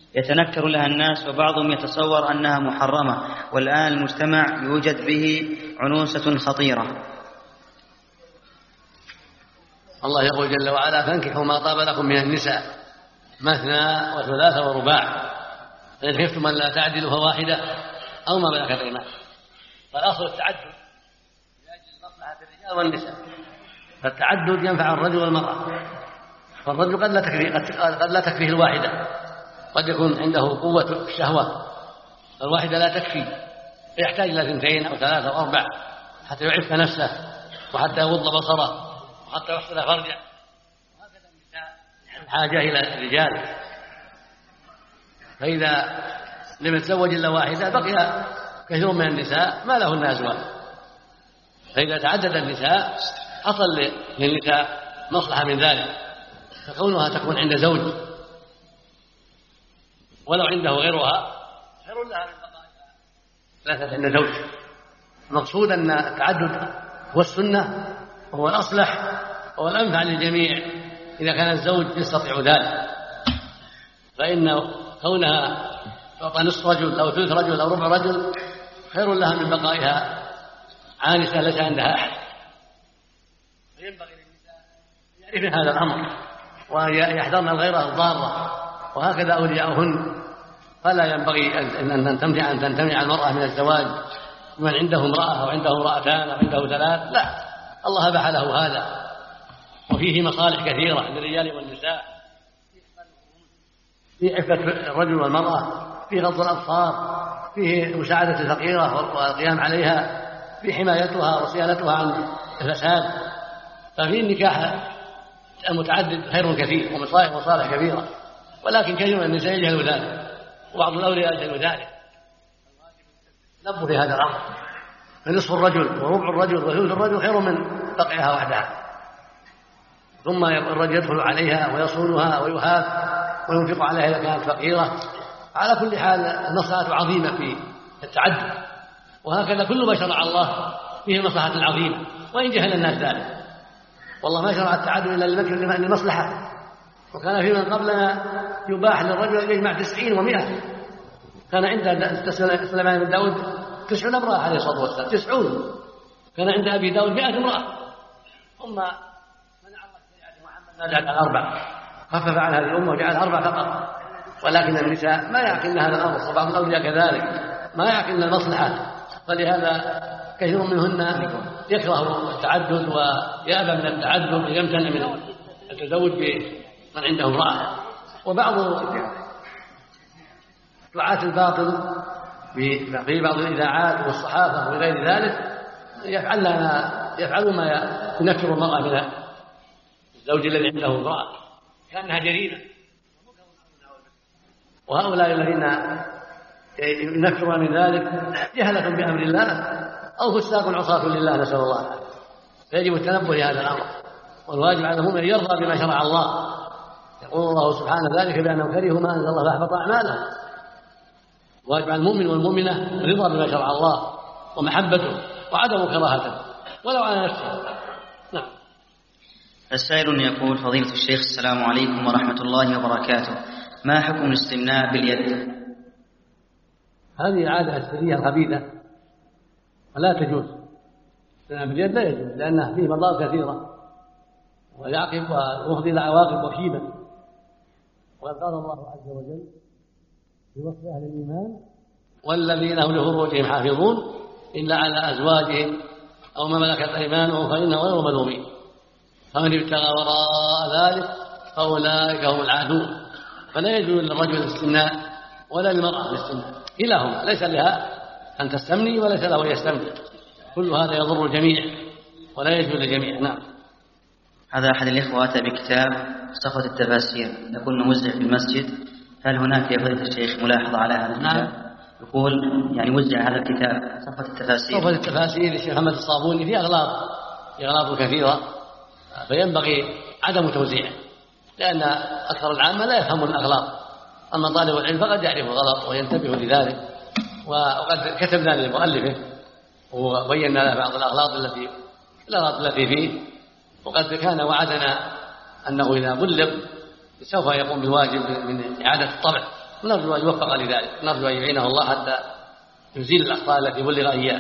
يتنكر لها الناس، وبعضهم يتصور أنها محرمة، والآن المجتمع يوجد به عنوسة خطيرة. الله يقول جل وعلا: فانكحوا ما طاب لكم من النساء مثنى وثلاث ورباع، فإن خفتم أن لا تعدلوا فواحدة أو ما ملكت أيمانكم. فالأصل التعدد لأجل مصلحة الرجال والنساء، فالتعدد ينفع الرجل والمرأة. فالرجل قد لا تكفيه الواحدة، قد يكون عنده قوة الشهوة، الواحدة لا تكفي، فيحتاج إلى 2 أو 3 أو 4 حتى يعف نفسه، وحتى يغض بصره، وحتى يحصل فرجه. وهكذا النساء حاجة إلى الرجال، فإذا لم يتزوج إلا واحدة بقي كثير من النساء ما لهن أزواج. فإذا تعدد النساء حصل للنساء مصلحة من ذلك، فكونها تكون عند زوج ولو عنده غيرها خير لها من بقائها ثلاثة عند زوج. المقصود أن التعدد هو السنة وهو الأصلح وهو الأنفع للجميع إذا كان الزوج يستطيع ذلك. فإن كونها تعطى نصف رجل أو ثلث رجل أو ربع رجل خير لها من بقائها عانسة ليس عندها أحد. فينبغي للنساء يعرفن هذا الأمر ويحذرن الغيرة الضارة، وهكذا أولياؤهن. فلا ينبغي أن تمتنع المرأة من الزواج من عنده امرأة أو عنده امرأتان أو عنده 3، لا، الله أباح له هذا، وفيه مصالح كثيرة للرجال والنساء في عفة الرجل والمرأة، في غض الأبصار، فيه مساعدة الفقيرة والقيام عليها، في حمايتها وصيانتها عن الفساد. ففي النكاح المتعدد خير كثير ومصالح كبيرة، ولكن كثير من النساء يجهل ذلك، وبعض الأولياء يجهل ذلك. نبه في هذا الأمر، فنصف الرجل وربع الرجل وثلث الرجل خير من بقعها وحدها. ثم الرجل يدخل عليها ويصونها ويهاب وينفق عليها إذا كانت فقيرة. على كل حال المصلحة عظيمة في التعدد، وهكذا كل ما شرع الله فيه مصلحة عظيمة، وإن جهل الناس ذلك. والله ما شرع التعدد إلا للمصلحة. وكان في من قبلنا يباح للرجل أن يجمع 90 و100. كان عند سليمان بن داود 90 امرأة عليه الصلاة والسلام، 90. كان عند أبي داود 100 امرأة. ثم منع الله شريعة محمد جعل 4، خفف عن هذه الأمة وجعل 4 فقط. ولكن النساء ما يعقلن هذا الأمر، وبعض الأولياء كذلك ما يعقلن المصلحة، فلهذا كثير منهن يكره التعدد ويأبى من التعدد ويمتنع من التزوج بمن عنده امرأة. وبعض دعاة الباطل في بعض الإذاعات والصحافة وغير ذلك يفعلون ما ينفر المرأة من الزوج الذي عنده امرأة كأنها جريمة. وهؤلاء الذين ينفرون من ذلك جهلة بأمر الله أو فساق عصاة لله، نسأل الله العافية. فيجب التنبه لهذا الأمر، والواجب على المؤمن يرضى بما شرع الله. يقول الله سبحانه ذلك بأنهم كرهوا ما أنزل الله فأحبط أعمالهم. واجب على المؤمن والمؤمنة الرضا بما شرع الله ومحبته وعدم كراهته ولو على نفسه. نعم. السائل يقول: فضيلة الشيخ، السلام عليكم ورحمة الله وبركاته، ما حكم الاستمناء باليد؟ هذه عادة أسرية خبيثة ولا تجوز. الاستمناء باليد لا يجوز، لأنه فيه مضار كثيرة ويعقب ويفضي إلى عواقب وخيمة. وقد قال الله عز وجل في وصف أهل الإيمان: والذين هم لفروجهم حافظون إلا على أزواجهم أو ما ملكت أيمانهم فإنهم غير ملومين، فمن ابتغى وراء ذلك فأولئك هم العادون. فلا يجوز للرجل الاستمناء ولا للمرأة الاستمناء، كلاهما ليس لها أن تستمني وليس له أن يستمني، كل هذا يضر الجميع ولا يجوز للجميع. نعم. هذا أحد الإخوة أتى بكتاب صفة التفاسير، يقول موزع في المسجد، هل هناك يا فضيلة الشيخ ملاحظة على هذا الكتاب؟ نعم. يقول يعني وزع هذا الكتاب صفة التفاسير. صفة التفاسير للشيخ محمد الصابوني في أغلاط كثيرة، فينبغي عدم توزيعه، لأن أكثر العامة لا يفهمون الأغلاط، أما طالب العلم فقد يعرف الغلط وينتبه لذلك. وقد كتبنا لمؤلفه وبينا له بعض الأغلاط التي فيه، وقد كان وعدنا أنه إذا بلغ سوف يقوم بالواجب من إعادة الطبع نرجو أن يوفق لذلك، نرجو أن يعينه الله حتى يزيل الأخطاء التي بلغ إياه.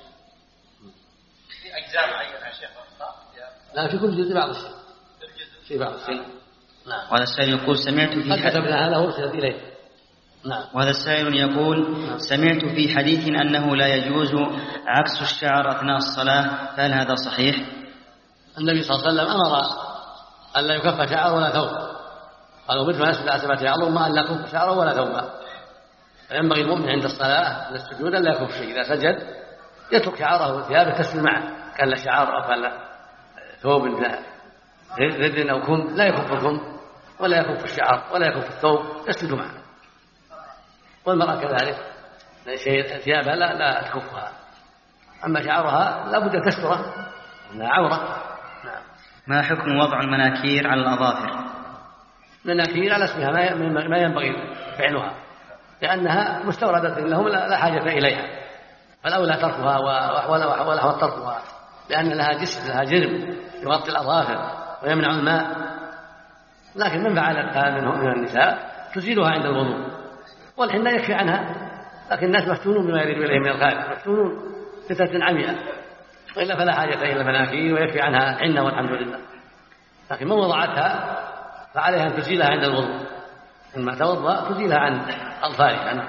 في أجزاء معينة يا شيخ؟ لا، في كل جزء بعض الشيء، في بعض الشيء. نعم. وهذا السائل يقول سمعت في كتبنا هذا ورسلت إليه. نعم. وهذا السائل يقول سمعت في حديث أنه لا يجوز عكس الشعر أثناء الصلاة، فهل هذا صحيح؟ النبي صلى الله عليه وسلم أمر أن لا يكف شعر ولا ثوب، قالوا مثل ما يسجد على 7 أعظم أن لا يكف شعر ولا ثوبا، فينبغي المؤمن عند الصلاة عند السجود أن لا يكف شيء، إذا سجد يترك شعره وثيابه تسجد معه، كان له شعر أو كان له ثوب رد أو كم لا يكف الكم ولا يكف الشعر ولا يكف الثوب، يسجد معه. والمرأة كذلك ثيابها لا تكفها، أما شعرها لا بد أن تستره إنها عورة. نعم. ما حكم وضع المناكير على الأظافر؟ المناكير على اسمها ما ينبغي فعلها، لأنها مستوردة لهم لا حاجة إليها، فالأولى تركها ولا تركها، لأن لها جسم لها جرم يغطي الأظافر ويمنع الماء. لكن من فعلتها من النساء تزيلها عند الوضوء، والحنة يكفي عنها، لكن الناس مفتونون بما يريد إليه من الخارج، مفتونون فتنة عمياء، وإلا فلا حاجة إلى المناكير ويكفي عنها الحنة والحمد لله. لكن من وضعتها فعليها أن تزيلها عند الوضوء، لما توضأ تزيلها عن أظفارها،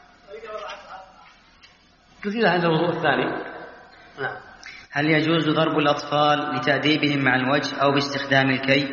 تزيلها عند الوضوء الثاني. نعم. هل يجوز ضرب الأطفال لتأديبهم مع الوجه أو باستخدام الكي؟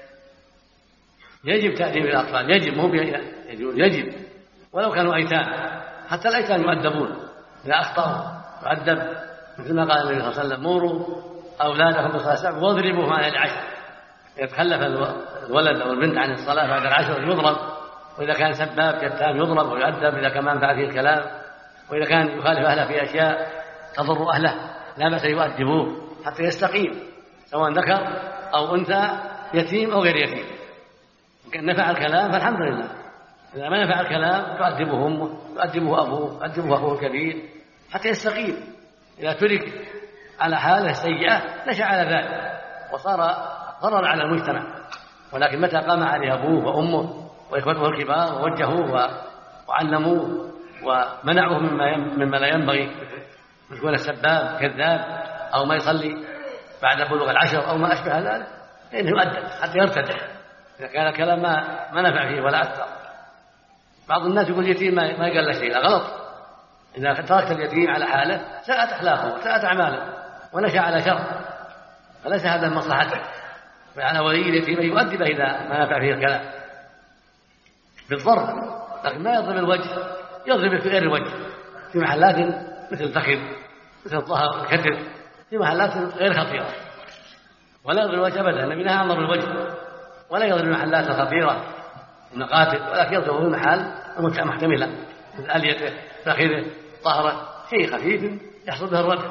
يجب تأديب الأطفال، يجب ولو كانوا أيتام، حتى الأيتام يؤدبون إذا أخطأوا يؤدب، مثل ما قال النبي صلى الله عليه وسلم مروا أولادكم بالصلاة 7 واضربوهم على 10. يتخلف الولد أو البنت عن الصلاة بعد 10 يضرب، وإذا كان سباب كتاب يضرب ويؤدب إذا كان منفع فيه الكلام، وإذا كان يخالف أهله في أشياء تضر أهله لا بأس يؤدبوه حتى يستقيم، سواء ذكر أو أنثى، يتيم أو غير يتيم. إن نفع الكلام فالحمد لله، إذا ما نفع الكلام تؤدبه أمه، تؤدبه أبوه، تؤدبه أخوه الكبير حتى يستقيم. إذا ترك على حاله سيئة نشأ على ذلك وصار ضرر على المجتمع. ولكن متى قام عليه أبوه وأمه وإخوته الكبار ووجهوه وعلموه ومنعوه مما لا ينبغي، يكون السباب كذاب أو ما يصلي بعد بلوغ 10 أو ما أشبه ذلك، فإنه يؤدب حتى يرتدع إذا كان الكلام ما نفع فيه ولا أثر. بعض الناس يقول اليتيم ما يقال له شيء، لا غلط. إذا تركت اليتيم على حاله ساءت أخلاقه وساءت أعماله ونشأ على شر، فليس هذا من مصلحته، فعلى ولي اليتيم يؤدبه إذا ما نفع فيه الكلام بالضرب، لكن ما يضرب الوجه، يضرب في غير الوجه في محلات مثل الفخذ مثل الظهر الكتف، في محلات غير خطيرة، ولا يضرب الوجه أبدا. النبي نهى عن ضرب الوجه، ولا يضرب المحلات الخطيرة المقاتل، ولكن يضرب في محل محتملة مثل أليته فخذه ظهره، شيء خفيف يحصل به الردع.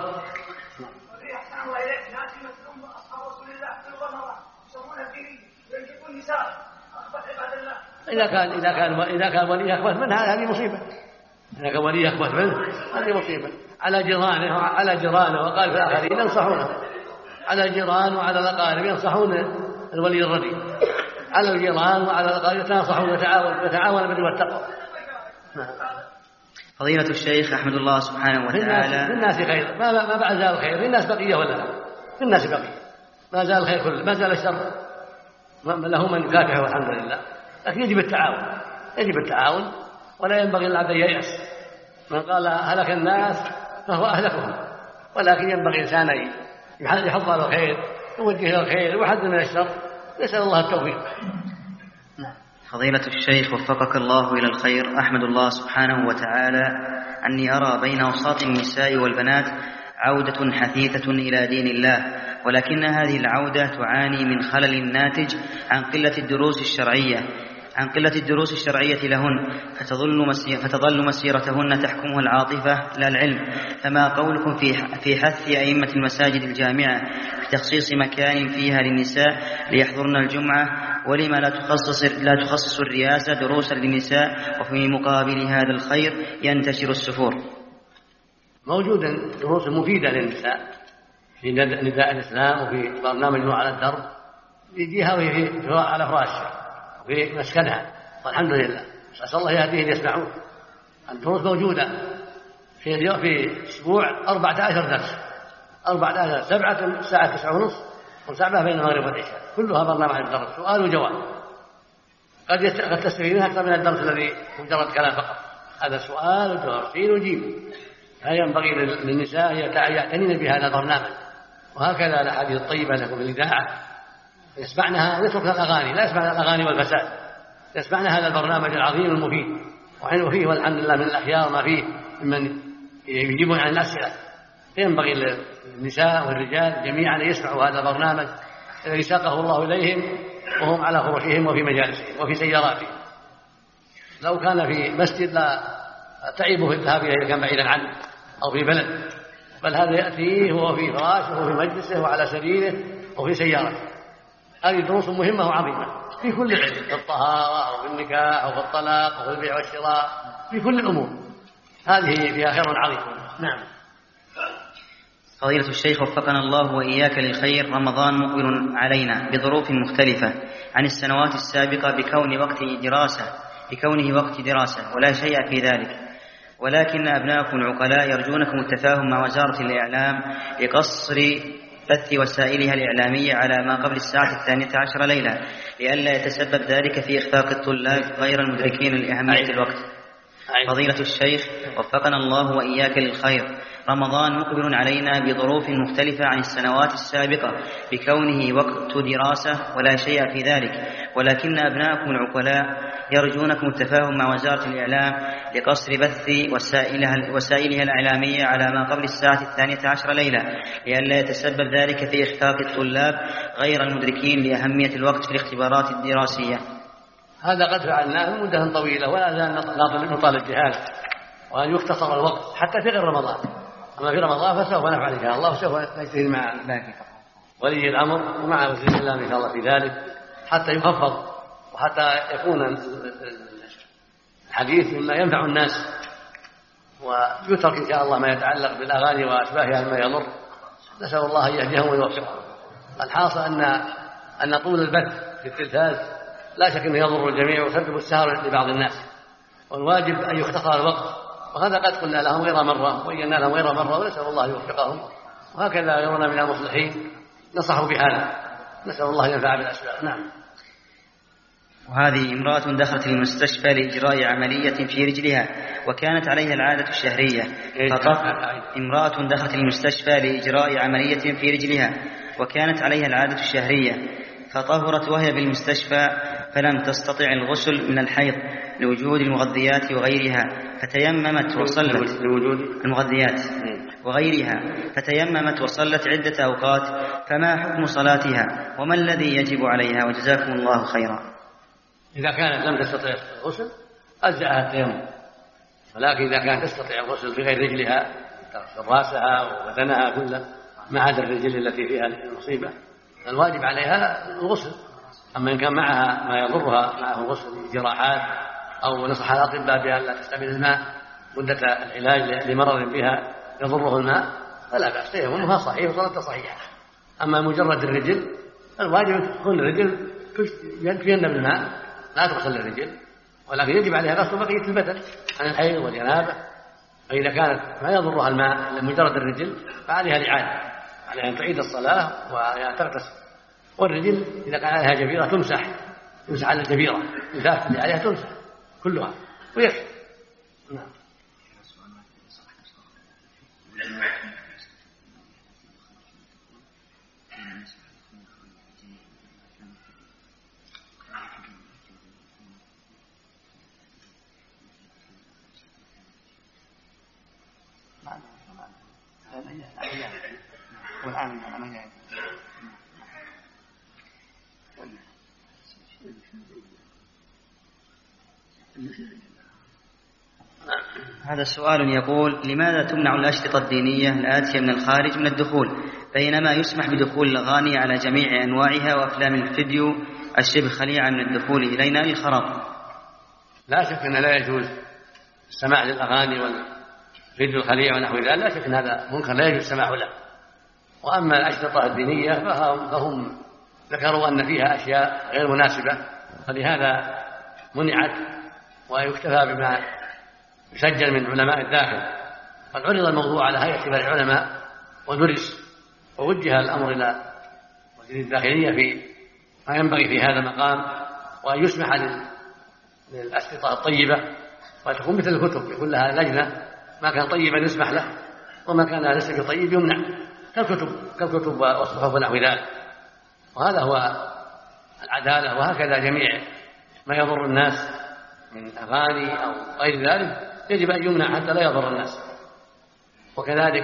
إذا كان ولي أخبث منه هذه مصيبة، إذا كان ولي أخبث منه هذه مصيبة على جيرانه وقال في الآخرين ينصحونه، على الجيران وعلى الأقارب ينصحون الولي الرديء، على الجيران وعلى الأقارب يتناصحون ويتعاون بالبر والتقوى. فضيلة الشيخ أحمد الله سبحانه وتعالى. في الناس خير، ما بعد زال الخير، في الناس بقية ولا لا؟ في الناس بقية، ما زال الخير كله، ما زال الشر له من يكافحه والحمد لله. لكن يجب التعاون ولا ينبغي العبد أن ييأس. من قال هلك الناس فهو أهلكهم، ولكن ينبغي الإنسان يحض على الخير، يوجه إلى الخير ويحذر من الشر، نسأل الله التوفيق. فضيلة الشيخ وفقك الله إلى الخير، أحمد الله سبحانه وتعالى أني أرى بين أوساط النساء والبنات عودة حثيثة إلى دين الله، ولكن هذه العودة تعاني من خلل ناتج عن قلة الدروس الشرعية لهن، فتظل مسيرتهن تحكمها العاطفة لا العلم. فما قولكم في حث أئمة المساجد الجامعة بتخصيص مكان فيها للنساء ليحضرن الجمعة، ولما لا تخصص الرئاسة دروسا للنساء وفي مقابل هذا الخير ينتشر السفور؟ موجودا دروس مفيدة للنساء في نداء الإسلام وفي برنامج على الدرب، يجيها وهي على فراشها وفي مسكنها، والحمد لله أسأل الله يهديهم يسمعون. الدروس موجودة في أسبوع 14 درس، 14 7 الساعة 9:30 و7 بين المغرب والعشاء، كلها برنامج الدرس سؤال وجواب. قد تستفيدون أكثر من الدرس الذي مجرد كلام فقط. هذا سؤال وجواب، سين وجيم. ينبغي للنساء يعتنين بهذا البرنامج، وهكذا الأحاديث الطيبة لكم في الإذاعة يسمعنها، يتركن الأغاني، لا يسمعن الأغاني والفساد، يسمعن هذا البرنامج العظيم المفيد، وفيه والحمد لله من الأخيار ما فيه ممن يجيبون عن الأسئلة. ينبغي للنساء والرجال جميعا أن يسمعوا هذا البرنامج الذي ساقه الله إليهم وهم على فرشهم وفي مجالسهم وفي سياراتهم. لو كان في مسجد لا تعبوا في الذهاب إليه إذا كان بعيدا عنه أو في بلد، بل هذا يأتيه وهو في فراشه وفي مجلسه وعلى سريره وفي سيارته. هذه دروس مهمة وعظيمة في كل علم، في الطهارة أو في النكاح أو في الطلاق أو في البيع والشراء، في كل الأمور هذه فيها خير عظيم. نعم. فضيلة الشيخ وفقنا الله وإياك للخير، رمضان مقبل علينا بظروف مختلفة عن السنوات السابقة بكونه وقت دراسة ولا شيء في ذلك، ولكن أبناءكم العقلاء يرجونكم التفاهم مع وزارة الإعلام لقصر بث وسائلها الإعلامية على ما قبل الساعة 12 ليلة، لئلا يتسبب ذلك في إخفاق الطلاب غير المدركين لأهمية الوقت. فضيلة الشيخ وفقنا الله وإياك للخير، رمضان مقبل علينا بظروف مختلفة عن السنوات السابقة بكونه وقت دراسة ولا شيء في ذلك، ولكن أبناءكم العقلاء يرجونكم التفاهم مع وزارة الإعلام لقصر بث وسائلها الإعلامية على ما قبل الساعة 12 ليلة، لئلا يتسبب ذلك في إخفاق الطلاب غير المدركين لأهمية الوقت في الاختبارات الدراسية. هذا قد فعلناه مدة طويلة ولا زال نطالب بهذا، وأن يختصر الوقت حتى في غير رمضان. أما في رمضان فسوف نفعل إن شاء الله، وسوف نجتهد مع ولي الأمر ومع وزير الإسلام إن شاء الله في ذلك حتى يخفض وحتى يكون الحديث مما ينفع الناس، ويترك إن شاء الله ما يتعلق بالأغاني وأشباهها مما يضر. نسأل الله أن يهديهم ويوفقهم. الحاصل أن طول البث في التلفاز لا شك أنه يضر الجميع ويسبب السهر لبعض الناس، والواجب أن يختصر الوقت، وهذا قد قلنا لهم غير مرة وبينا لهم غير مرة، ونسأل الله أن يوفقهم، وهكذا غيرنا من المصلحين نصحوا بهذا، نسأل الله أن ينفع بالأسباب. نعم. وهذه امرأة دخلت المستشفى لإجراء عملية في رجلها وكانت عليها العادة الشهرية، امرأة دخلت المستشفى لإجراء عملية في رجلها وكانت عليها العادة الشهرية، فطهرت وهي بالمستشفى فلم تستطع الغسل من الحيض لوجود المغذيات وغيرها، فتيممت وصلت لوجود المغذيات وغيرها فتيممت وصلت عدة أوقات، فما حكم صلاتها وما الذي يجب عليها؟ وجزاكم الله خيرا. إذا كانت لم تستطع الغسل أجزأها التيمم، ولكن إذا كانت تستطيع الغسل في غير رجلها رأسها وبدنها كله ما عدا الرجل التي فيها المصيبة الواجب عليها الغسل. أما إن كان معها ما يضرها معه الغسل جراحات أو نصح الأطباء بأن لا تستعمل الماء مدة العلاج لمرض بها يضره الماء فلا بأس، تيممها صحيح وصلاتها صحيحة. أما مجرد الرجل الواجب تكون الرجل يكفينا بالماء لا تغسل الرجل، ولكن يجب عليها غسل بقية البدن عن الحيض والجنابة. فإذا كانت ما يضرها الماء مجرد الرجل فعليها الإعادة، عليها أن تعيد الصلاة وأن تغتسل. والرجل إذا كان عليها جبيرة تمسح على الجبيرة، الزافة اللي عليها تمسح كلها ويكفي. نعم. هذا السؤال يقول: لماذا تمنع الأشرطة الدينية الآتية من الخارج من الدخول بينما يسمح بدخول الأغاني على جميع أنواعها وأفلام الفيديو الشبه خليعة من الدخول إلينا للخراب؟ لا شك أن لا يجوز السماع للأغاني والفيديو الخليع ونحو ذلك، لا شك أن هذا منكر لا يجوز السماع له. وأما الأشرطة الدينية فهم ذكروا أن فيها أشياء غير مناسبة، فلهذا منعت ويكتفى بما يسجل من علماء الداخل. قد عرض الموضوع على هيئة كبار العلماء ودرس، ووجه الأمر إلى وزير الداخلية في ما ينبغي في هذا المقام، وأن يسمح للأشرطة الطيبة وتكون مثل الكتب يكون لها لجنة، ما كان طيبا يسمح له وما كان ليس بطيب يمنع، كالكتب والصحف ونحو ذلك. وهذا هو العدالة، وهكذا جميع ما يضر الناس من أغاني أو غير ذلك يجب أن يمنع حتى لا يضر الناس. وكذلك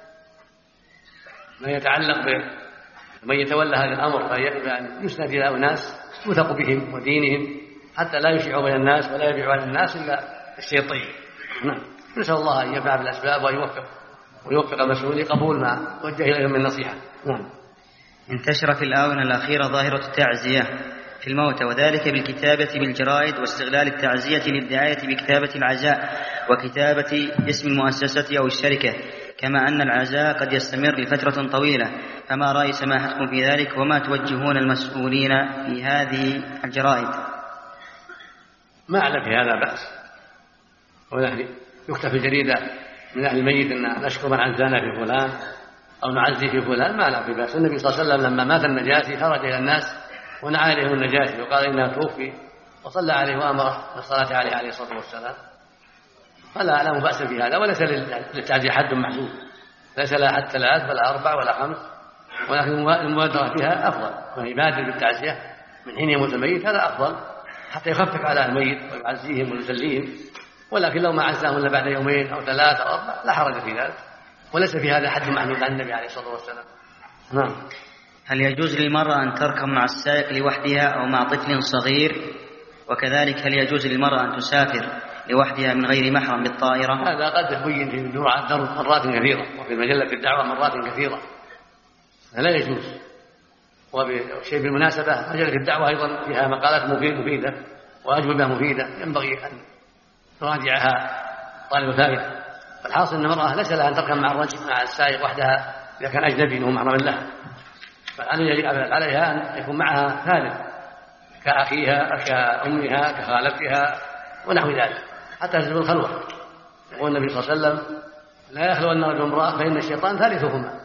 ما يتعلق بمن يتولى هذا الأمر فيجب أن يسند إلى أناس يوثق بهم ودينهم حتى لا يشيعوا بين الناس ولا يبيعوا على الناس إلا الشيء الطيب. نسأل الله أن ينفع بالأسباب ويوفق المسؤولين قبول ما وجه إليهم من نصيحة. انتشر في الآونة الأخيرة ظاهرة التعزية في الموتى، وذلك بالكتابة بالجرائد واستغلال التعزية للدعاية بكتابة العزاء وكتابة اسم المؤسسة أو الشركة، كما أن العزاء قد يستمر لفترة طويلة. فما رأي سماحتكم في ذلك، وما توجهون المسؤولين في هذه الجرائد؟ ما أعلم في هذا بأس، ونحن يكتب في الجريدة من أهل الميت أن نشكر من عزانا في فلان أو نعزي في فلان، ما لا في بأس. النبي صلى الله عليه وسلم لما مات النجاشي خرج إلى الناس ونعى إليهم النجاشي وقال إنها توفي، وصلى عليه وأمره بالصلاة عليه الصلاة والسلام، فلا لا بأس في هذا. وليس للتعزية حد محدود، ليس لها حد 3 ولا 4 ولا 5، ولكن المبادرة فيها أفضل، ويبادر بالتعزية من حين يموت الميت هذا أفضل حتى يخفف على الميت ويعزيهم ويسليهم. ولكن لو ما عزاهم إلا بعد 2 أو 3 أو 4 لا حرج في ذلك، وليس في هذا حد محدود عن النبي عليه الصلاة والسلام. هل يجوز للمرأة أن تركب مع السائق لوحدها أو مع طفل صغير؟ وكذلك هل يجوز للمرأة أن تسافر لوحدها من غير محرم بالطائرة؟ هذا قد يبين في الدرس مرات كثيرة، وفي مجلة الدعوة مرات كثيرة، لا يجوز. وشيء بالمناسبة مجلة الدعوة أيضا فيها مقالات مفيدة وأجوبة مفيدة ينبغي أن تراجعها طالب فائدة. فالحاصل أن المرأة ليس لها أن تركب مع الرجل مع السائق وحدها إذا كان أجنبي وهو محرم لها، عليها أن يكون معها ثالث كأخيها كأمها كخالتها ونحو ذلك حتى تزول الخلوة. يقول النبي صلى الله عليه وسلم لا يخلو أن رجل امرأة فإن الشيطان ثالثهما.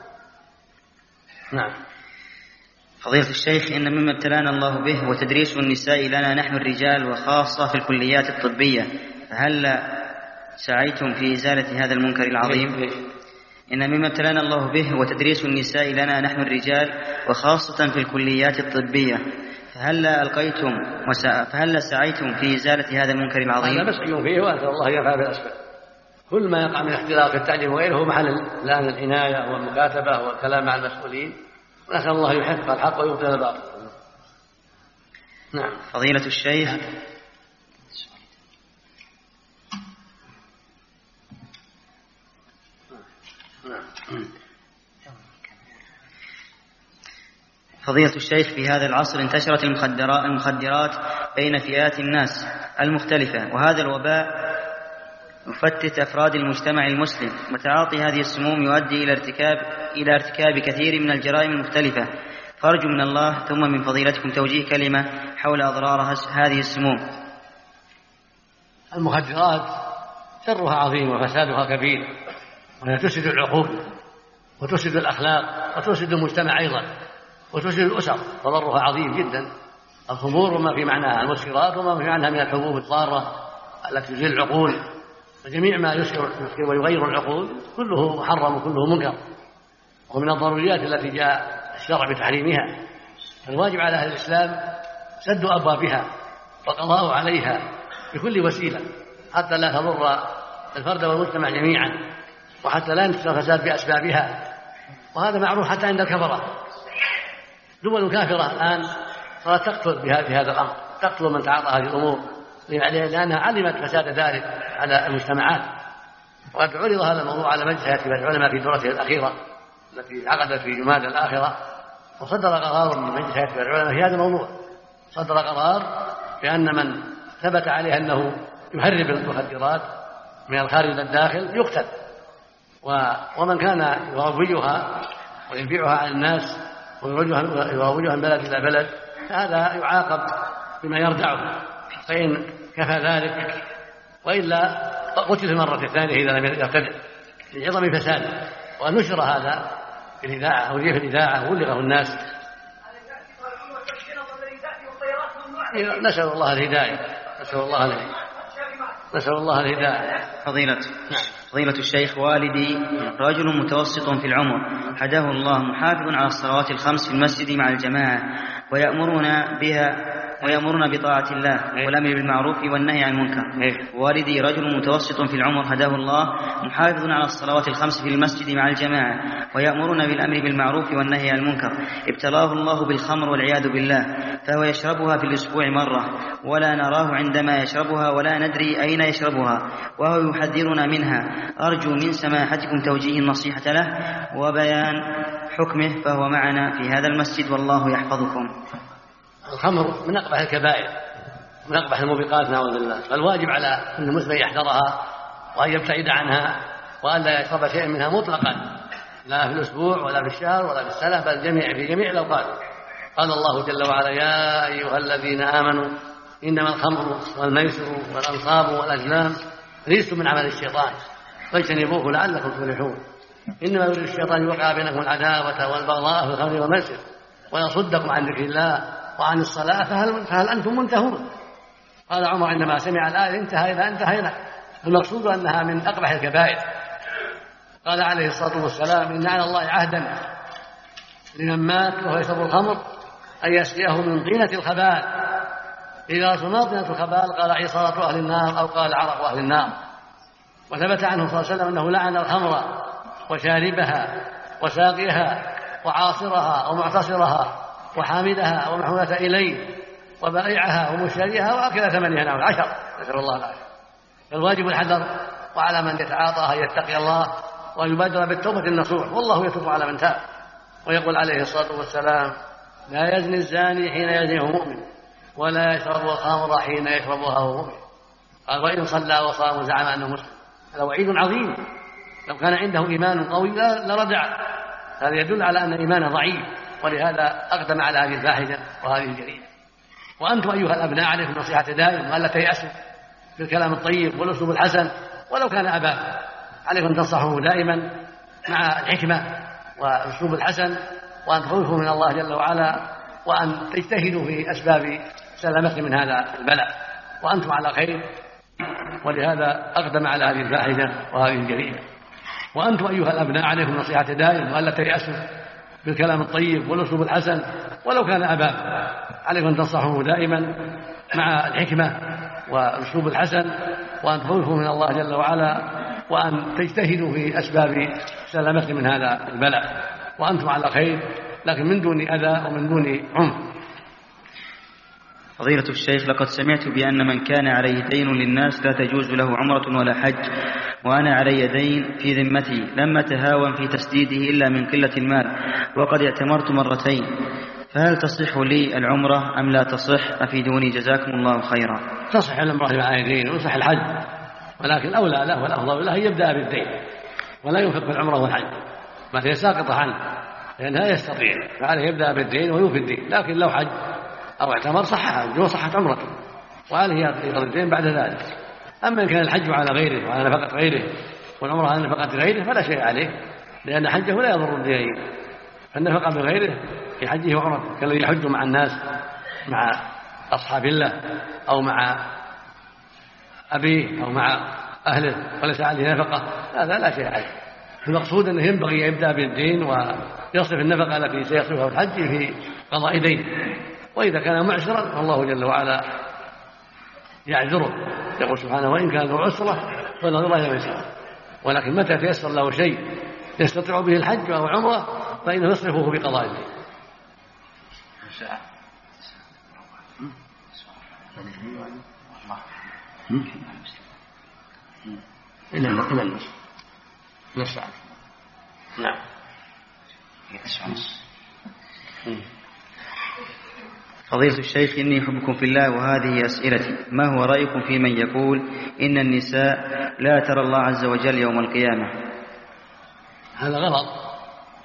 فضيلة الشيخ، إن مما ابتلانا الله به وتدريس النساء لنا نحن الرجال وخاصة في الكليات الطبية، فهل سعيتم في إزالة هذا المنكر العظيم؟ إن مما ابتلانا الله به وتدريس النساء لنا نحن الرجال وخاصة في الكليات الطبية، فهل سعيتم في إزالة هذا المنكر العظيم؟ أنا مسعي فيه وأسأل الله ينفع بالأسباب. كل ما يقع من اختلاط التعليم وغيره محل الآن العناية والمكاتبة والكلام مع المسؤولين، ونسأل الله يحقق الحق ويبطل الباطل. فضيلة الشيخ، فضيلة الشيخ، في هذا العصر انتشرت المخدرات بين فئات الناس المختلفة، وهذا الوباء يفتت أفراد المجتمع المسلم، وتعاطي هذه السموم يؤدي إلى ارتكاب كثير من الجرائم المختلفة. فأرجو من الله ثم من فضيلتكم توجيه كلمة حول أضرار هذه السموم. المخدرات شرها عظيم وفسادها كبير، وهي تفسد العقول وتفسد الأخلاق وتفسد المجتمع أيضا وتفسد الأسر، وضرها عظيم جدا. الخمور وما في معناها، المسكرات وما في معناها من الحبوب الضارة التي تزيل العقول، وجميع ما يسكر ويغير العقول كله محرم وكله منكر، ومن الضروريات التي جاء الشرع بتحريمها. الواجب على أهل الإسلام سد أبوابها والقضاء عليها بكل وسيلة حتى لا تضر الفرد والمجتمع جميعا، وحتى لا ينتشر الفساد بأسبابها. وهذا معروف حتى عند الكفرة. دول كافرة الآن صارت تقتل بهذا الأمر، تقتل من تعاطى هذه الأمور لأنها علمت فساد ذلك على المجتمعات. وقد عرض هذا الموضوع على مجلس كبار العلماء في دورته الأخيرة التي عقدت في جماد الآخرة، وصدر قرار من مجلس كبار العلماء في هذا الموضوع. صدر قرار بأن من ثبت عليه أنه يهرب المخدرات من الخارج إلى الداخل يقتل، ومن كان يروجها ويبيعها على الناس ويروجها من بلد إلى بلد هذا يعاقب بما يردعه. فإن كفى ذلك، وإلا قتل المرة الثانية إذا لم يرتد لعظم فساده. وأن نشر هذا في الإذاعة أو في الإذاعة وبلغه الناس. نسأل الله الهداية. نسأل الله الهداية. فضيلة الشيخ، والدي رجل متوسط في العمر هداه الله، محافظ على الصلوات الخمس في المسجد مع الجماعة، ويأمرنا بطاعة الله والأمر بالمعروف والنهي عن المنكر. والدي رجل متوسط في العمر هداه الله، محافظ على الصلوات الخمس في المسجد مع الجماعة، ويأمرنا بالأمر بالمعروف والنهي عن المنكر. ابتلاه الله بالخمر والعياذ بالله، فهو يشربها في الأسبوع مرة، ولا نراه عندما يشربها ولا ندري أين يشربها، وهو يحذرنا منها. أرجو من سماحتكم توجيه النصيحة له وبيان حكمه، فهو معنا في هذا المسجد والله يحفظكم. الخمر من أقبح الكبائر، من أقبح الموبقات نعوذ بالله، فالواجب على كل مسلم يحذرها وأن يبتعد عنها وأن لا يشرب شيئا منها مطلقا، لا في الأسبوع ولا في الشهر ولا في السنة، بل في جميع الأوقات. قال الله جل وعلا: يا أيها الذين آمنوا إنما الخمر والميسر والأنصاب والأزلام رجس من عمل الشيطان فاجتنبوه لعلكم تفلحون. إنما يريد الشيطان يوقع بينكم العداوة والبغضاء في الخمر والميسر ويصدكم عن ذكر الله وعن الصلاة فهل أنتم منتهون؟ قال عمر عندما سمع الآية: انتهينا. المقصود أنها من أقبح الكبائر. قال عليه الصلاة والسلام: إن على الله عهدا لمن مات وهو يشرب الخمر أن يسقيه من طينة الخبال. إذا رسلنا طينة الخبال قال عصارة أهل النار أو قال عرق أهل النار. وثبت عنه صلى الله عليه وسلم أنه لعن الخمر وشاربها وساقيها وعاصرها ومعتصرها وحاملها ومحمولة إليه وبائعها ومشتريها وأكل ثمنها نحو 10. نسأل الله العافية. فالواجب الحذر، وعلى من يتعاطاها يتقي الله ويبادر بالتوبة النصوح، والله يتوب على من تاب. ويقول عليه الصلاة والسلام: لا يزني الزاني حين يزني وهو مؤمن، ولا يشرب الخمر حين يشربها وهو مؤمن. قال: وإن صلى وصام وزعم أنه مسلم. هذا وعيد عظيم. لو كان عنده إيمان قوي لرجع. هذا يدل على أن إيمانه ضعيف، ولهذا أقدم على هذه الفاحشة وهذه الجريمة. وأنتم أيها الأبناء عليكم نصيحة دائم، وألا تيأسوا بالكلام الطيب والأسلوب الحسن ولو كان أباكم. عليكم أن تنصحوه دائما مع الحكمة والأسلوب الحسن، وأن تخوفوا من الله جل وعلا، وأن تجتهدوا في أسباب سلامته من هذا البلاء، وأنتم على خير. ولهذا أقدم على هذه الفاحشة وهذه الجريمة. وأنتم أيها الأبناء عليكم نصيحة دائم، وألا تيأسوا بالكلام الطيب والأسلوب الحسن ولو كان أباكم. عليكم أن تنصحوه دائما مع الحكمة والأسلوب الحسن، وأن تخوفوا من الله جل وعلا، وأن تجتهدوا في أسباب سلامته من هذا البلاء، وأنتم على خير، لكن من دون أذى ومن دون عنف. فضيلة الشيخ، لقد سمعت بأن من كان عليه دين للناس لا تجوز له عمرة ولا حج، وأنا علي دين في ذمتي لم أتهاون في تسديده إلا من قلة المال، وقد اعتمرت مرتين، فهل تصح لي العمرة أم لا تصح؟ أفيدوني جزاكم الله خيرا. تصح العمرة مع الدين ويصح الحج، ولكن الأولى له والأفضل له يبدأ بالدين ولا ينفق في العمرة والحج، ما هي ساقطة عنه لأنه لا يستطيع، فعليه يبدأ بالدين ويوفي الدين. لكن لو حج أو اعتمر صحها وصحت عمرته، وعليه يقضي الدين بعد ذلك. أما إن كان الحج على غيره وعلى نفقة غيره والعمرة على نفقة غيره فلا شيء عليه، لأن حجه لا يضر الدين. فالنفقة بغيره في حجه وعمرته كالذي يحج مع الناس مع أصحاب الله أو مع أبيه أو مع أهله وليس عليه نفقة، هذا لا شيء عليه. المقصود أنه ينبغي يبدأ بالدين ويصرف النفقة التي سيصرفها الحج في قضاء دين، وإذا كان معسرا فالله جل وعلا يعذره، يقول سبحانه: وإن كان ذو عسرة فنظرة إلى ميسرة. ولكن متى تيسر له شيء يستطيع به الحج أو العمرة فإنه يصرفه بقضاء الدين. إلى النصف نعم. فضيلة الشيخ، إني أحبكم في الله وهذه أسئلتي: ما هو رأيكم في من يقول إن النساء لا ترى الله عز وجل يوم القيامة؟ هذا غلط.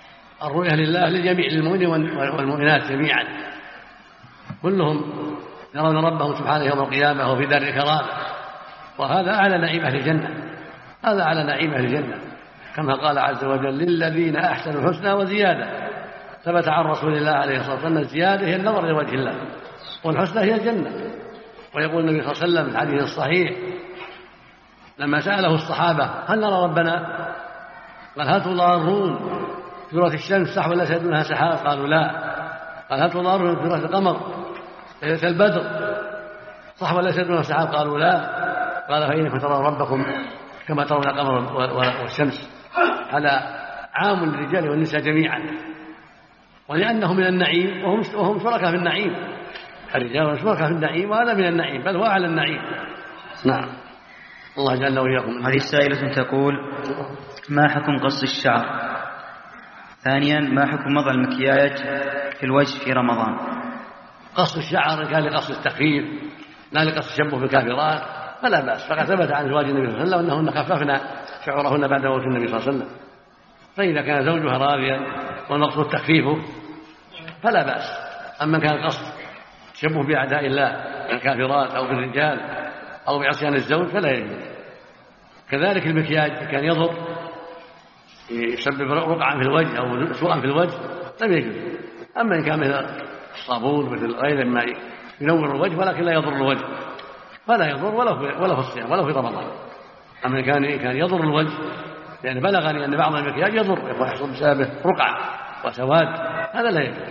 الرؤية لله لجميع المؤمنين والمؤمنات جميعا، كلهم يرون ربهم سبحانه يوم القيامة وهو في دار الكرامة، وهذا أعلى نعيم أهل الجنة، هذا أعلى نعيم أهل الجنة، كما قال عز وجل للذين أحسنوا الحسنى وزيادة. ثبت عن رسول الله عليه الصلاة والسلام الزيادة هي النظر إلى وجه الله، والحسنى هي الجنة. ويقول النبي صلى الله عليه وسلم في الحديث الصحيح لما سأله الصحابة هل نرى ربنا؟ قال هل تضارون في رؤية الشمس صح ولا تجدونها سحاب؟ قالوا لا. قال هل تضارون في رؤية القمر ليلة البدر صح ولا تجدونها سحاب؟ قالوا لا. قال فإنكم ترون ربكم كما ترون القمر والشمس. هذا عام للرجال والنساء جميعا، ولأنه من النعيم وهم شركاء في النعيم، الرجال شركاء في النعيم، وهذا من النعيم بل هو أعلى النعيم. نعم. الله جل وإياكم. هذه السائلة تقول ما حكم قص الشعر؟ ثانيا ما حكم وضع المكياج في الوجه في رمضان؟ قص الشعر كان لقص التخفيف لا لقص التشبه بالكافرات فلا بأس، فقد ثبت عن زواج النبي صلى الله عليه وسلم أنهن خففن شعورهن بعد موت النبي صلى الله عليه وسلم، فإذا كان زوجها راضيا والمقصود تخفيفه فلا بأس. أما كان قصد تشبه بأعداء الله الكافرات أو بالرجال أو بعصيان الزوج فلا يجوز. كذلك المكياج كان يضر يسبب رقعا في الوجه أو سوءا في الوجه لم يجوز. أما إن كان مثل الصابون مثل غير ما ينور الوجه ولكن لا يضر الوجه فلا يضر ولا في الصيام ولا في رمضان. أما إن كان يضر الوجه لأن بلغني أن بعض المكياج يضر ويحصل بسببه رقع وسواد هذا لا يجوز.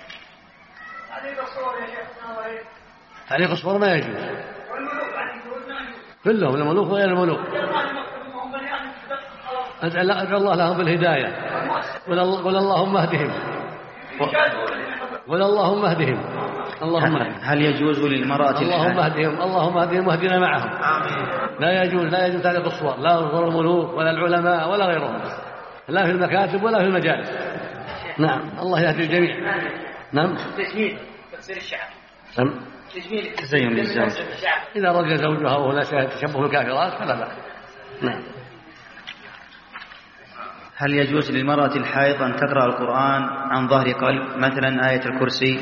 تعليق الصور ما يجوز كلهم الملوك وغير الملوك. أدعو الله لهم بالهداية قل اللهم اهدهم قل اللهم اهدهم اللهم اهدهم. هل يجوز للمرأة اللهم اهدهم واهدنا معهم؟ لا يجوز تعليق الصور لا الملوك ولا العلماء ولا غيرهم لا في المكاتب ولا في المجالس. نعم الله يهدي الجميع. نعم تجميل تكسير الشعر تزين للزوج إذا رضي زوجها وهو لا تشبه الكافرات فلا بأس. نعم. هل يجوز للمرأة الحائض أن تقرأ القرآن عن ظهر قلب مثلا آية الكرسي؟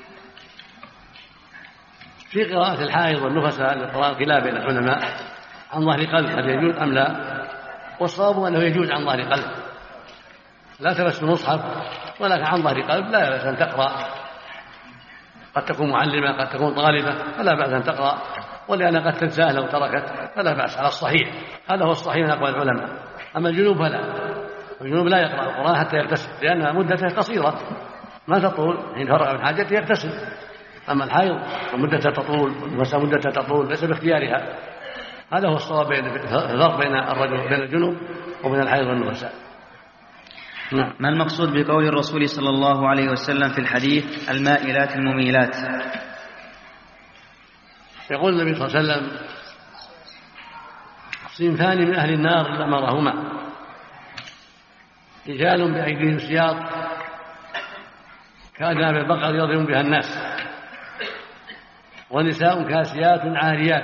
في قراءة الحائض والنفساء للقرآن خلاف بين العلماء عن ظهر قلب هل يجوز أم لا، والصواب أنه يجوز عن ظهر قلب لا تمس المصحف ولكن عن ظهر قلب لا بأس أن تقرأ، قد تكون معلمة قد تكون طالبة فلا بأس أن تقرأ، ولأنها قد تنساه لو تركت فلا بأس على الصحيح. هذا هو الصحيح من أقوال العلماء. أما الجنوب فلا، الجنوب لا يقرأ القرآن حتى يغتسل لأن مدته قصيرة ما تطول، حين فرغ من حاجته يغتسل. أما الحيض مدته تطول ومدته تطول ليس باختيارها. هذا هو الصواب بين الفرق بين الرجل بين الجنوب وبين الحيض والنفساء. نعم. ما المقصود بقول الرسول صلى الله عليه وسلم في الحديث المائلات المميلات؟ يقول النبي صلى الله عليه وسلم صنفان من أهل النار إلا أمرهما رجال بأيديهم سياط كأذناب البقر يضرب بها الناس، ونساء كاسيات عاريات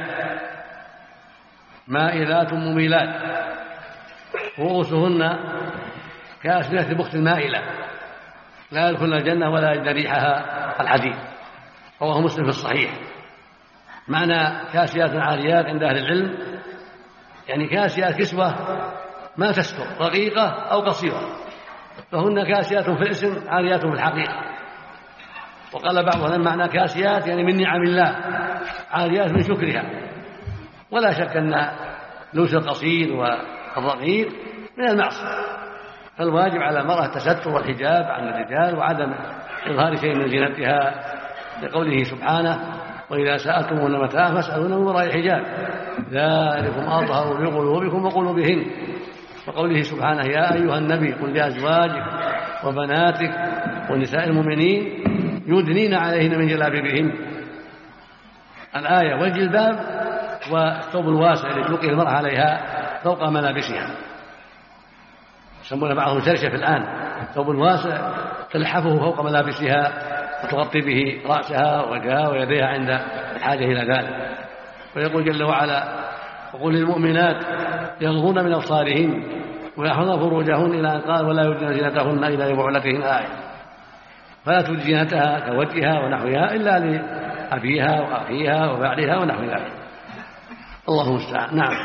مائلات مميلات رؤوسهن كأسنة البخت المائلة لا يدخلن الجنة ولا يجد ريحها الحديد. رواه مسلم في الصحيح. معنى كاسيات عاريات عند أهل العلم يعني كاسيات كسوة ما تستر رقيقة أو قصيرة، فهن كاسيات في الاسم عاريات في الحقيقة. وقال بعضهم معنى كاسيات يعني من نعم الله عاريات من شكرها. ولا شك أن لبس القصير والرقيق من المعصية، فالواجب على المرأة التستر والحجاب عن الرجال وعدم إظهار شيء من زينتها، لقوله سبحانه وإذا سألتموهن متاعا فاسألوهن من وراء الحجاب ذلكم أطهر لقلوبكم وقلوبهن. وقوله سبحانه يا أيها النبي قل لأزواجك وبناتك ونساء المؤمنين يدنين عليهن من جلابيبهن. الآية والجلباب والثوب الواسع الذي تلقي المرأة عليها فوق ملابسها، يسمون بعضهم شرشف الآن، الثوب الواسع تلحفه فوق ملابسها وتغطي به رأسها ووجهها ويديها عند الحاجة إلى ذلك. ويقول جل وعلا وقل للمؤمنات يغضضن من أبصارهن ويحفظن فروجهن إلى أن قال ولا يبدين زينتهن إلى لبعولتهن آية. فلا تبدي زينتها كوجهها ونحوها إلا أبيها وأخيها وبعدها ونحو ذلك. الله المستعان. نعم.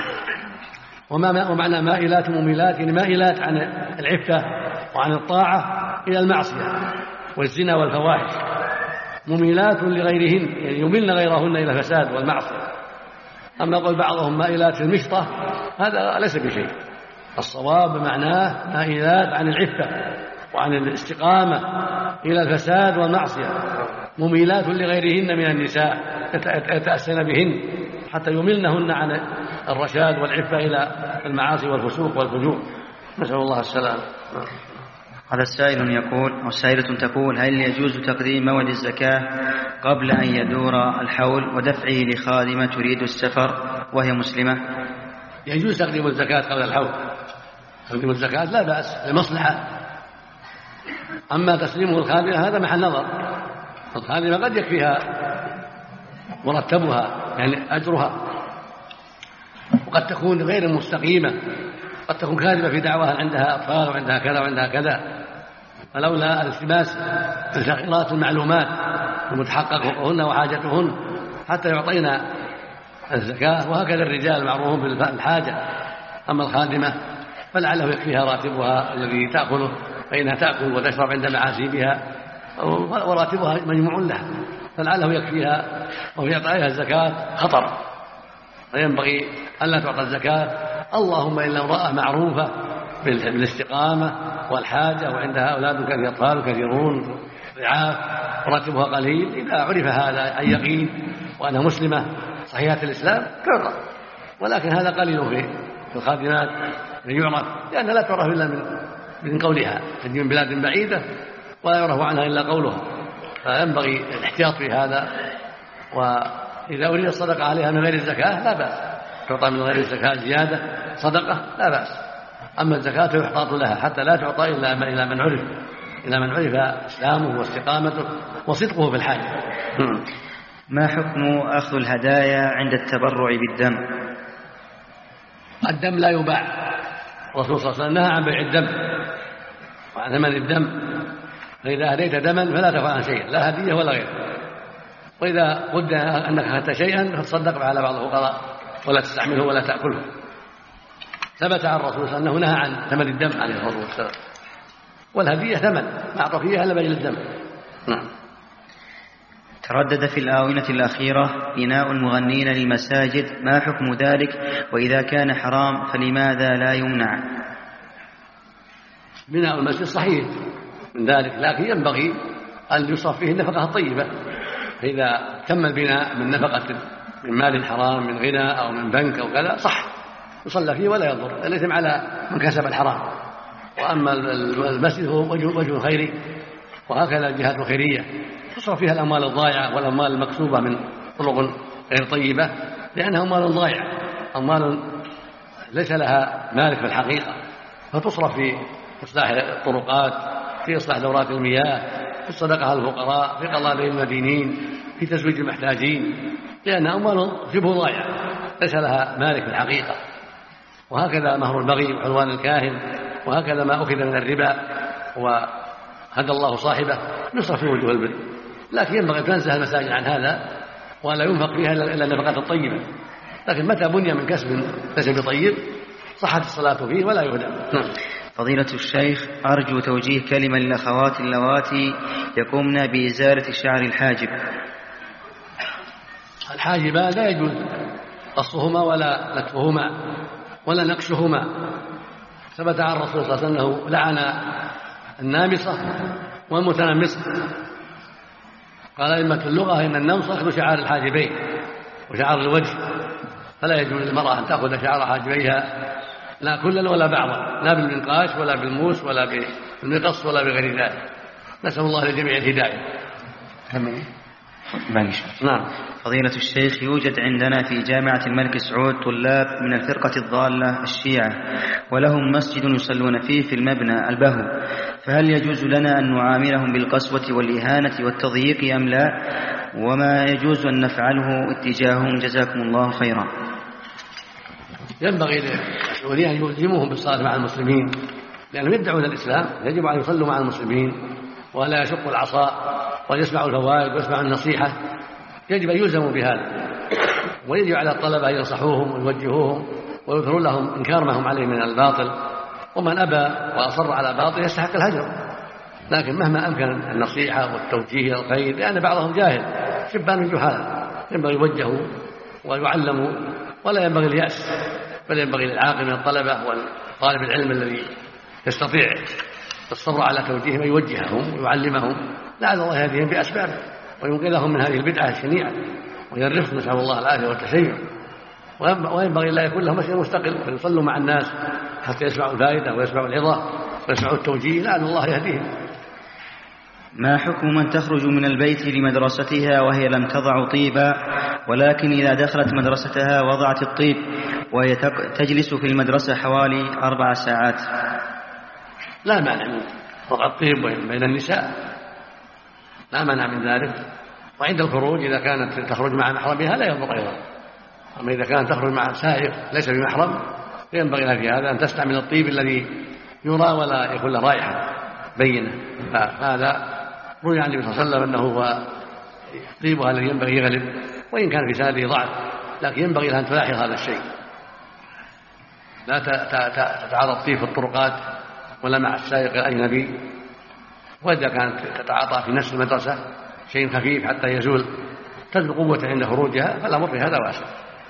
ومعنى مائلات مميلات يعني مائلات عن العفة وعن الطاعة إلى المعصية والزنا والفواحش، مميلات لغيرهن يعني يملن غيرهن إلى الفساد والمعصية. أما قول بعضهم مائلات في المشطة هذا ليس بشيء، الصواب معناه مائلات عن العفة وعن الاستقامة إلى الفساد والمعصية، مميلات لغيرهن من النساء يتأسن بهن حتى يملنهن عن الرشاد والعفة إلى المعاصي والفسوق والفجور، نسأل الله السلام. هذا السائل يقول أو سائلة تقول: هل يجوز تقديم موعد الزكاة قبل أن يدور الحول ودفعه لخادمة تريد السفر وهي مسلمة؟ يجوز تقديم الزكاة قبل الحول، تقديم الزكاة لا بأس لمصلحة. أما تسليمه الخادمة هذا محل نظر، الخادمة قد يكفيها مرتبها يعني أجرها، وقد تكون غير مستقيمة، قد تكون كاذبة في دعواها عندها أطفال وعندها كذا وعندها كذا، فلولا التماس التغييرات المعلومات المتحقق حقوقهن وحاجتهن حتى يعطينا الزكاة. وهكذا الرجال معروفون بالحاجة. أما الخادمة فلعله يكفيها راتبها الذي تأكله، فإنها تأكل وتشرب عند معازيمها وراتبها مجموع لها، فلعله يكفيها، وفي إعطائها الزكاة خطر، فينبغي ألا تعطى الزكاة اللهم إلا امرأة معروفة بالاستقامة والحاجة وعندها أولاد كثير أطفال كثيرون ضعاف وراتبها قليل، إذا عرف هذا عن يقين وأنها مسلمة صحيحة الإسلام تعطى. ولكن هذا قليل في الخادمات يعرف، لأنها لا تعرف إلا من قولها، تجي من بلاد بعيدة ولا يعرف عنها إلا قولها، فينبغي الاحتياط في هذا. وإذا أريد الصدقة عليها من غير الزكاة لا بأس، تعطى من غير الزكاة زيادة صدقة لا بأس. أما الزكاة يحتاط لها حتى لا تعطى إلا من عرف إسلامه واستقامته وصدقه في الحاجة. ما حكم أخذ الهدايا عند التبرع بالدم؟ الدم لا يباع، الرسول صلى الله عليه وسلم نهى عن بيع الدم وعن ثمن الدم، فإذا هديت دما فلا تفعل عن شيء لا هدية ولا غيره. وإذا قد أنك أخذت شيئا فتصدق على بعض الفقراء ولا تستعمله ولا تأكله. ثبت عن الرسول صلى الله عليه وسلم أنه نهى عن ثمن الدم عليه الصلاة والسلام، والهدية ثمن ما أعطى فيها إلا بجل الدم. تردد في الآونة الأخيرة إناء المغنين للمساجد، ما حكم ذلك؟ وإذا كان حرام فلماذا لا يمنع؟ بناء المسجد صحيح من ذلك، لكن ينبغي أن يصرف فيه النفقة الطيبة. فإذا تم البناء من نفقة من مال حرام من غنى أو من بنك أو كذا صح يصلى فيه ولا يضر، الإثم على من كسب الحرام. وأما المسجد هو وجه خيري، وهكذا الجهات الخيرية تصرف فيها الأموال الضائعة والأموال المكسوبة من طرق غير طيبة، لأنها أموال ضائعة، أموال ليس لها مالك في الحقيقة، فتصرف في إصلاح الطرقات، في إصلاح دورات المياه، في الصدقة على الفقراء، في قضاء دين المدينين، في تزويج المحتاجين، لأنها أموال شبه ضائعة ليس لها مالك في الحقيقة. وهكذا مهر البغي وحلوان الكاهن، وهكذا ما أخذ من الربا وهدى الله صاحبه يصرف في وجوه البر. لكن ينبغي أن تنزه المساجد عن هذا ولا ينفق فيها إلا النفقات الطيبة. لكن متى بني من كسب طيب صحت الصلاة فيه ولا يهدم. فضيلة الشيخ، أرجو توجيه كلمة للأخوات اللواتي يقومن بإزالة شعر الحاجب. الحاجبان لا يجوز قصهما ولا نتفهما ولا نقشهما. ثبت عن الرسول صلى الله عليه وسلم أنه لعن النامصة والمتنمصة. قال أئمة اللغة إن النمص أخذ شعار الحاجبين وشعار الوجه، فلا يجوز للمرأة أن تأخذ شعار حاجبيها لا كلا ولا بعضا، لا بالمنقاش ولا بالموس ولا بالمقص ولا بغير ذلك. نسأل الله لجميع الهداية. نعم. فضيلة الشيخ، يوجد عندنا في جامعة الملك سعود طلاب من الفرقة الضالة الشيعة ولهم مسجد يصلون فيه في المبنى البهو، فهل يجوز لنا أن نعاملهم بالقسوة والإهانة والتضييق أم لا؟ وما يجوز أن نفعله اتجاههم؟ جزاكم الله خيرا. ينبغي للمسؤولين أن يلزموهم بالصلاة مع المسلمين، لأنهم يدعون الإسلام، يجب أن يصلوا مع المسلمين ولا يشقوا العصا ويسمعوا الفوائد ويسمعوا النصيحة. يجب أن يلزموا بهذا، ويجب على الطلبة أن ينصحوهم ويوجهوهم ويذكروا لهم إنكار ما هم عليه من الباطل، ومن أبى وأصر على باطل يستحق الهجر. لكن مهما أمكن النصيحة والتوجيه إلى الخير، لأن بعضهم جاهل شبان جهال، ينبغي يوجهوا ويعلموا، ولا ينبغي اليأس، بل ينبغي للعاقل من الطلبة والطالب العلم الذي يستطيع الصبر على توجيههم يوجههم ويعلمهم، لعل الله يهديهم بأسبابه وينقذهم من هذه البدعة الشنيعة ويرفق، نسأل الله العافية والتشيع. وينبغي لا يكون لهم مسجد مستقل فيصلوا مع الناس حتى يسمعوا الفائدة ويسمعوا العظة ويسمعوا التوجيه، لعل الله يهديهم. ما حكم من تخرج من البيت لمدرستها وهي لم تضع طيبا، ولكن إذا دخلت مدرستها وضعت الطيب، وهي تجلس في المدرسة حوالي 4 ساعات؟ لا مانع من وضع الطيب بين النساء، لا مانع من ذلك. وعند الخروج إذا كانت تخرج مع محرمها لا يضر أيضا. أما إذا كانت تخرج مع سائق ليس بمحرم فينبغي لها في هذا أن تستعمل الطيب الذي يرى ولا يكون له رائحة بينة. فهذا روي عن النبي صلى الله عليه وسلم أنه هو طيبها الذي ينبغي يغلب، وإن كان في سنده ضعف، لكن ينبغي لها أن تلاحظ هذا الشيء، لا تتعاطى الطيب في الطرقات ولا مع السائق الأجنبي. وإذا كانت تتعاطى في نفس المدرسة شيء خفيف حتى يزول تزول قوته عند خروجها فالأمر في هذا واسع.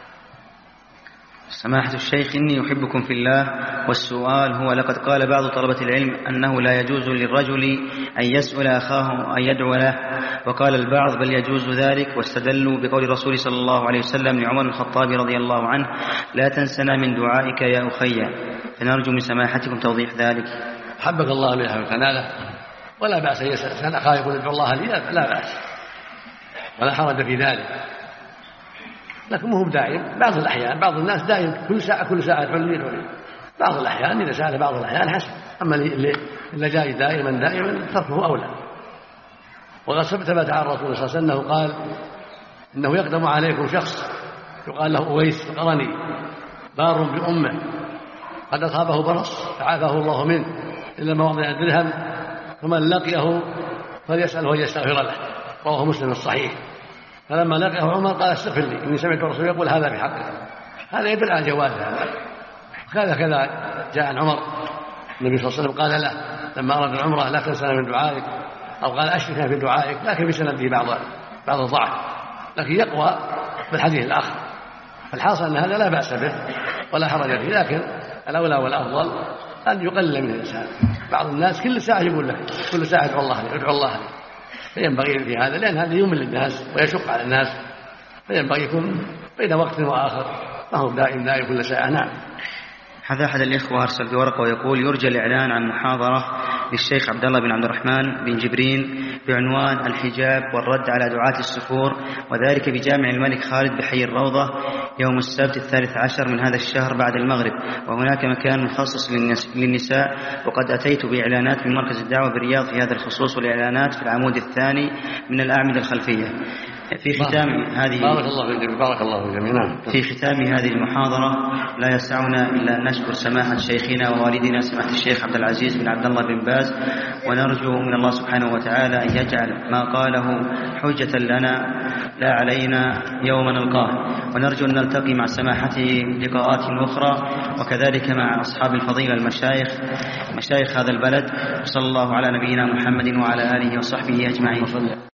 سماحة الشيخ، إني أحبكم في الله، والسؤال هو: لقد قال بعض طلبة العلم أنه لا يجوز للرجل أن يسأل أخاه أن يدعو له، وقال البعض بل يجوز ذلك، واستدلوا بقول الرسول صلى الله عليه وسلم لعمر الخطاب رضي الله عنه: لا تنسنا من دعائك يا أخي. فنرجو من سماحتكم توضيح ذلك. حبك الله من أهل كناله، ولا بأس يسأل أخاه يقول ادعو الله لي، لا بأس ولا حرج في ذلك، لكن مو دائم. بعض الأحيان بعض الناس دائم كل ساعة يدعو لي، بعض الأحيان إذا سأل بعض الأحيان حسن، أما اللي جاي دائما تركه أولى. وقد ثبت عن الرسول صلى الله عليه وسلم أنه قال: إنه يقدم عليكم شخص يقال له أويس القرني بار بأمه قد أصابه برص فعافاه الله منه إلا مواضع الدرهم، فمن لقيه فليسأله ويستغفر له. رواه مسلم الصحيح. فلما لقيه عمر قال: استغفر لي إني سمعت الرسول يقول هذا بحقه. هذا يدل على جواز هذا. كذا جاء عن عمر النبي صلى الله عليه وسلم قال له لما أراد العمرة: لا تنسنا من دعائك، أو قال: أشركنا في دعائك، لكن بسنده بعض الضعف، لكن يقوى بالحديث الآخر. فالحاصل أن هذا لا بأس به ولا حرج فيه، لكن الأولى والأفضل أن يقلل من الإنسان. بعض الناس كل ساعة يقول لك، كل ساعة ادعو الله لي، فينبغي في هذا، لأن هذا يمل للناس ويشق على الناس، فينبغي يكون بين وقت وآخر، ما هو دائم كل ساعة. نعم. هذا أحد الإخوة أرسل بورقة ويقول: يرجى الإعلان عن محاضرة للشيخ عبد الله بن عبد الرحمن بن جبرين بعنوان الحجاب والرد على دعاة السفور، وذلك بجامع الملك خالد بحي الروضة يوم السبت 13 من هذا الشهر بعد المغرب، وهناك مكان مخصص للنساء، وقد أتيت بإعلانات من مركز الدعوة بالرياض في هذا الخصوص، والإعلانات في العمود الثاني من الأعمدة الخلفية. في ختام هذه بارك الله جميعا. في ختام هذه المحاضرة لا يسعنا إلا أن نشكر سماحة شيخنا ووالدنا سماحة الشيخ عبد العزيز بن عبد الله بن باز، ونرجو من الله سبحانه وتعالى أن يجعل ما قاله حجة لنا لا علينا يوم نلقاه، ونرجو أن نلتقي مع سماحته لقاءات أخرى، وكذلك مع أصحاب الفضيلة مشايخ هذا البلد. صلى الله على نبينا محمد وعلى آله وصحبه أجمعين.